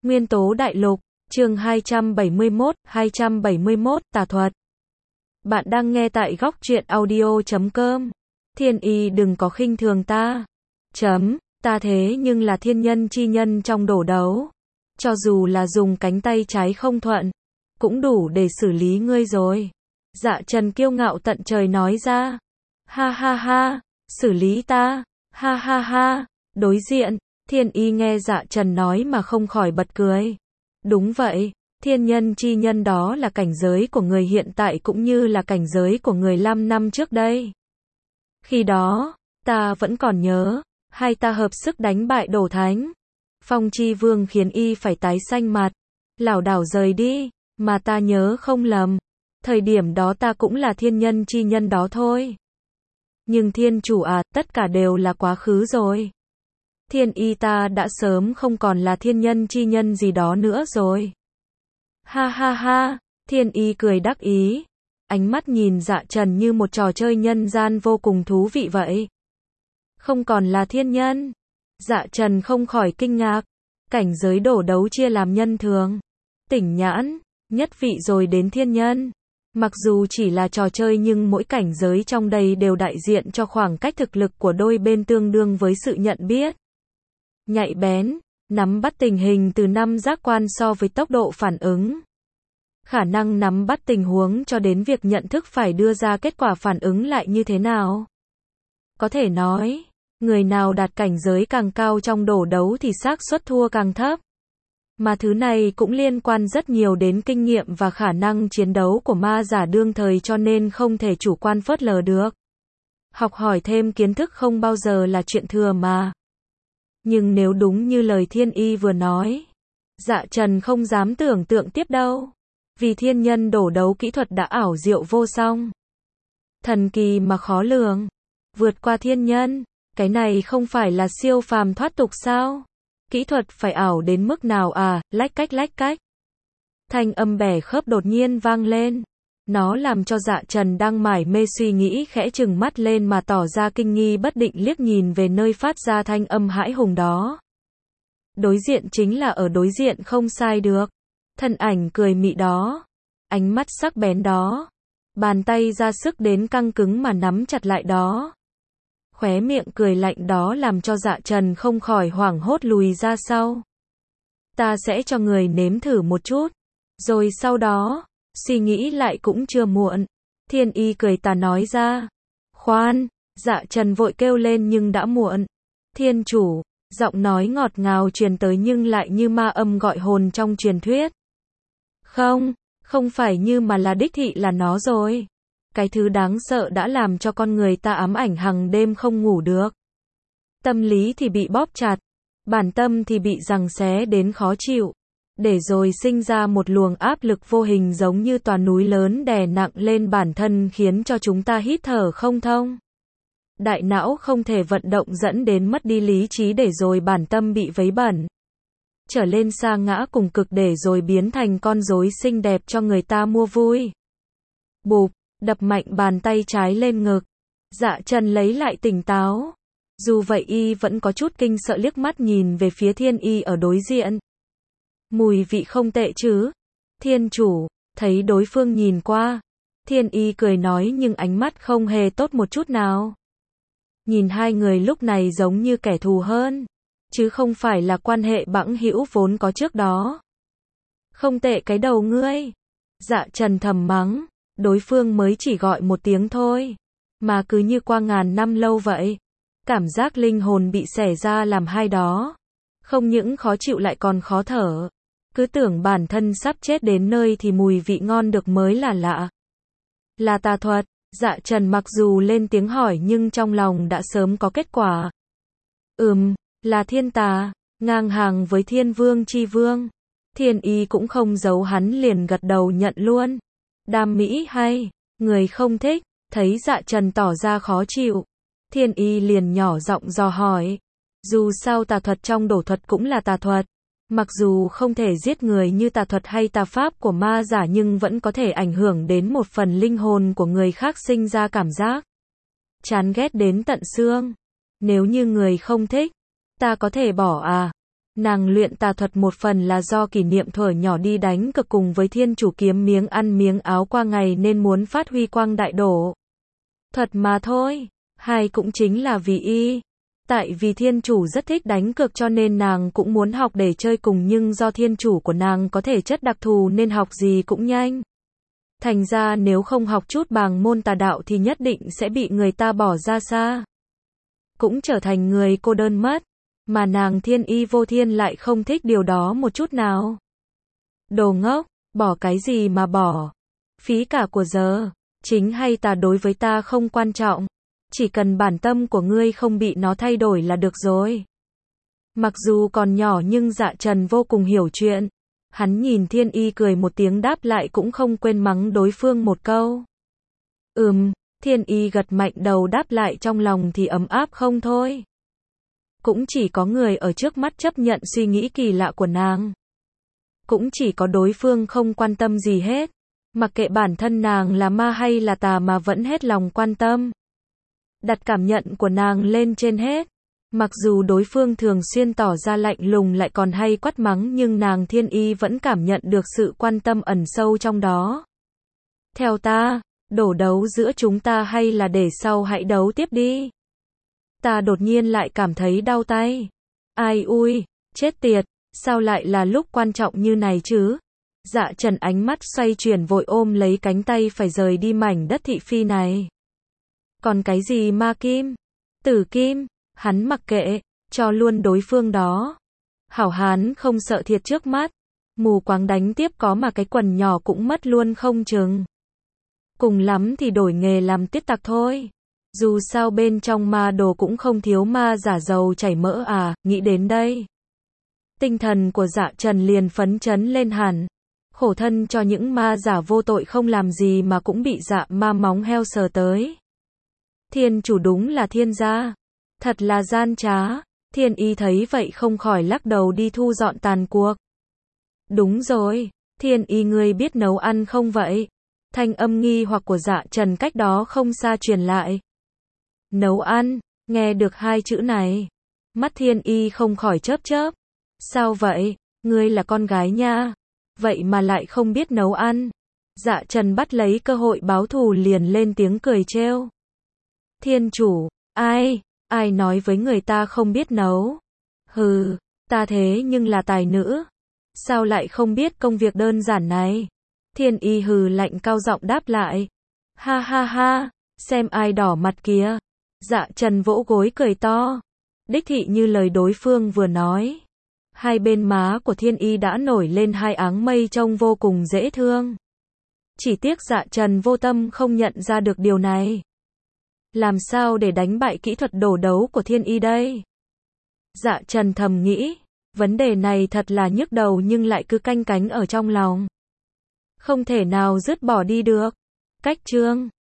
Nguyên tố đại lục, chương 271, tà thuật. Bạn đang nghe tại góc truyện audio.com. Thiên y đừng có khinh thường ta. Ta thế nhưng là thiên nhân chi nhân trong đổ đấu. Cho dù là dùng cánh tay trái không thuận, cũng đủ để xử lý ngươi rồi. Dạ Trần kiêu ngạo tận trời nói ra. Ha ha ha, xử lý ta. Ha ha ha, đối diện. Thiên y nghe Dạ Trần nói mà không khỏi bật cười. Đúng vậy, thiên nhân chi nhân đó là cảnh giới của người hiện tại cũng như là cảnh giới của người 5 năm trước đây. Khi đó, ta vẫn còn nhớ, hai ta hợp sức đánh bại Đổ Thánh. Phong Chi Vương khiến y phải tái xanh mặt, lảo đảo rời đi, mà ta nhớ không lầm. Thời điểm đó ta cũng là thiên nhân chi nhân đó thôi. Nhưng thiên chủ à, tất cả đều là quá khứ rồi. Thiên y ta đã sớm không còn là thiên nhân chi nhân gì đó nữa rồi. Ha ha ha, thiên y cười đắc ý. Ánh mắt nhìn Dạ Trần như một trò chơi nhân gian vô cùng thú vị vậy. Không còn là thiên nhân. Dạ Trần không khỏi kinh ngạc. Cảnh giới đổ đấu chia làm nhân thường, tỉnh nhãn, nhất vị rồi đến thiên nhân. Mặc dù chỉ là trò chơi nhưng mỗi cảnh giới trong đây đều đại diện cho khoảng cách thực lực của đôi bên tương đương với sự nhận biết. Nhạy bén, nắm bắt tình hình từ 5 giác quan so với tốc độ phản ứng. Khả năng nắm bắt tình huống cho đến việc nhận thức phải đưa ra kết quả phản ứng lại như thế nào. Có thể nói, người nào đạt cảnh giới càng cao trong đổ đấu thì xác suất thua càng thấp. Mà thứ này cũng liên quan rất nhiều đến kinh nghiệm và khả năng chiến đấu của ma giả đương thời cho nên không thể chủ quan phớt lờ được. Học hỏi thêm kiến thức không bao giờ là chuyện thừa mà. Nhưng nếu đúng như lời thiên y vừa nói, Dạ Trần không dám tưởng tượng tiếp đâu. Vì thiên nhân đổ đấu kỹ thuật đã ảo diệu vô song. Thần kỳ mà khó lường. Vượt qua thiên nhân, cái này không phải là siêu phàm thoát tục sao? Kỹ thuật phải ảo đến mức nào à, lách cách. Thanh âm bẻ khớp đột nhiên vang lên. Nó làm cho Dạ Trần đang mải mê suy nghĩ khẽ trừng mắt lên mà tỏ ra kinh nghi bất định liếc nhìn về nơi phát ra thanh âm hãi hùng đó. Đối diện chính là ở đối diện không sai được. Thân ảnh cười mị đó. Ánh mắt sắc bén đó. Bàn tay ra sức đến căng cứng mà nắm chặt lại đó. Khóe miệng cười lạnh đó làm cho Dạ Trần không khỏi hoảng hốt lùi ra sau. Ta sẽ cho người nếm thử một chút. Rồi sau đó, suy nghĩ lại cũng chưa muộn. Thiên y cười tà nói ra. Khoan, Dạ Trần vội kêu lên nhưng đã muộn. Thiên chủ, giọng nói ngọt ngào truyền tới nhưng lại như ma âm gọi hồn trong truyền thuyết. Không phải như mà là đích thị là nó rồi. Cái thứ đáng sợ đã làm cho con người ta ám ảnh hằng đêm không ngủ được. Tâm lý thì bị bóp chặt, bản tâm thì bị giằng xé đến khó chịu. Để rồi sinh ra một luồng áp lực vô hình giống như tòa núi lớn đè nặng lên bản thân khiến cho chúng ta hít thở không thông. Đại não không thể vận động dẫn đến mất đi lý trí để rồi bản tâm bị vấy bẩn. Trở lên sa ngã cùng cực để rồi biến thành con rối xinh đẹp cho người ta mua vui. Bụp, đập mạnh bàn tay trái lên ngực. Dạ Trần lấy lại tỉnh táo. Dù vậy y vẫn có chút kinh sợ liếc mắt nhìn về phía thiên y ở đối diện. Mùi vị không tệ chứ. Thiên chủ, thấy đối phương nhìn qua. Thiên y cười nói nhưng ánh mắt không hề tốt một chút nào. Nhìn hai người lúc này giống như kẻ thù hơn. Chứ không phải là quan hệ bẵng hữu vốn có trước đó. Không tệ cái đầu ngươi. Dạ Trần thầm mắng. Đối phương mới chỉ gọi một tiếng thôi. Mà cứ như qua ngàn năm lâu vậy. Cảm giác linh hồn bị xẻ ra làm hai đó. Không những khó chịu lại còn khó thở. Cứ tưởng bản thân sắp chết đến nơi thì mùi vị ngon được mới là lạ. Là tà thuật. Dạ Trần mặc dù lên tiếng hỏi nhưng trong lòng đã sớm có kết quả. Là thiên tà, ngang hàng với thiên vương chi vương. Thiên y cũng không giấu hắn liền gật đầu nhận luôn. Đam mỹ hay, người không thích, thấy Dạ Trần tỏ ra khó chịu. Thiên y liền nhỏ giọng dò hỏi. Dù sao tà thuật trong đổ thuật cũng là tà thuật. Mặc dù không thể giết người như tà thuật hay tà pháp của ma giả nhưng vẫn có thể ảnh hưởng đến một phần linh hồn của người khác sinh ra cảm giác chán ghét đến tận xương. Nếu như người không thích, ta có thể bỏ à? Nàng luyện tà thuật một phần là do kỷ niệm thuở nhỏ đi đánh cực cùng với thiên chủ kiếm miếng ăn miếng áo qua ngày nên muốn phát huy quang đại đổ thuật mà thôi. Hai cũng chính là vì tại vì thiên chủ rất thích đánh cược cho nên nàng cũng muốn học để chơi cùng, nhưng do thiên chủ của nàng có thể chất đặc thù nên học gì cũng nhanh. Thành ra nếu không học chút bàng môn tà đạo thì nhất định sẽ bị người ta bỏ ra xa. Cũng trở thành người cô đơn mất. Mà nàng Thiên Y Vô Thiên lại không thích điều đó một chút nào. Đồ ngốc, bỏ cái gì mà bỏ. Phí cả của giờ. Chính hay tà đối với ta không quan trọng. Chỉ cần bản tâm của ngươi không bị nó thay đổi là được rồi. Mặc dù còn nhỏ nhưng Dạ Trần vô cùng hiểu chuyện. Hắn nhìn Thiên Y cười một tiếng đáp lại cũng không quên mắng đối phương một câu. Thiên Y gật mạnh đầu đáp lại, trong lòng thì ấm áp không thôi. Cũng chỉ có người ở trước mắt chấp nhận suy nghĩ kỳ lạ của nàng. Cũng chỉ có đối phương không quan tâm gì hết. Mặc kệ bản thân nàng là ma hay là tà mà vẫn hết lòng quan tâm. Đặt cảm nhận của nàng lên trên hết. Mặc dù đối phương thường xuyên tỏ ra lạnh lùng lại còn hay quát mắng nhưng nàng Thiên Y vẫn cảm nhận được sự quan tâm ẩn sâu trong đó. Theo ta, đổ đấu giữa chúng ta hay là để sau hãy đấu tiếp đi. Ta đột nhiên lại cảm thấy đau tay. Ai ui, chết tiệt, sao lại là lúc quan trọng như này chứ? Dạ Trần ánh mắt xoay chuyển vội ôm lấy cánh tay phải rời đi mảnh đất thị phi này. Còn cái gì ma kim, tử kim, hắn mặc kệ, cho luôn đối phương đó. Hảo hán không sợ thiệt trước mắt, mù quáng đánh tiếp có mà cái quần nhỏ cũng mất luôn không chừng. Cùng lắm thì đổi nghề làm tiết tặc thôi. Dù sao bên trong ma đồ cũng không thiếu ma giả dầu chảy mỡ à, nghĩ đến đây. Tinh thần của Dạ Trần liền phấn chấn lên hẳn. Khổ thân cho những ma giả vô tội không làm gì mà cũng bị dạ ma móng heo sờ tới. Thiên chủ đúng là thiên gia. Thật là gian trá. Thiên Y thấy vậy không khỏi lắc đầu đi thu dọn tàn cuộc. Đúng rồi, Thiên Y ngươi biết nấu ăn không vậy? Thanh âm nghi hoặc của Dạ Trần cách đó không xa truyền lại. Nấu ăn, nghe được hai chữ này. Mắt Thiên Y không khỏi chớp chớp. Sao vậy, ngươi là con gái nha. Vậy mà lại không biết nấu ăn. Dạ Trần bắt lấy cơ hội báo thù liền lên tiếng cười trêu. Thiên chủ, ai nói với người ta không biết nấu. Hừ, ta thế nhưng là tài nữ. Sao lại không biết công việc đơn giản này. Thiên Y hừ lạnh cao giọng đáp lại. Ha ha ha, xem ai đỏ mặt kìa. Dạ Trần vỗ gối cười to. Đích thị như lời đối phương vừa nói. Hai bên má của Thiên Y đã nổi lên hai áng mây trông vô cùng dễ thương. Chỉ tiếc Dạ Trần vô tâm không nhận ra được điều này. Làm sao để đánh bại kỹ thuật đổ đấu của Thiên Y đây? Dạ Trần thầm nghĩ. Vấn đề này thật là nhức đầu nhưng lại cứ canh cánh ở trong lòng. Không thể nào dứt bỏ đi được. Cách chương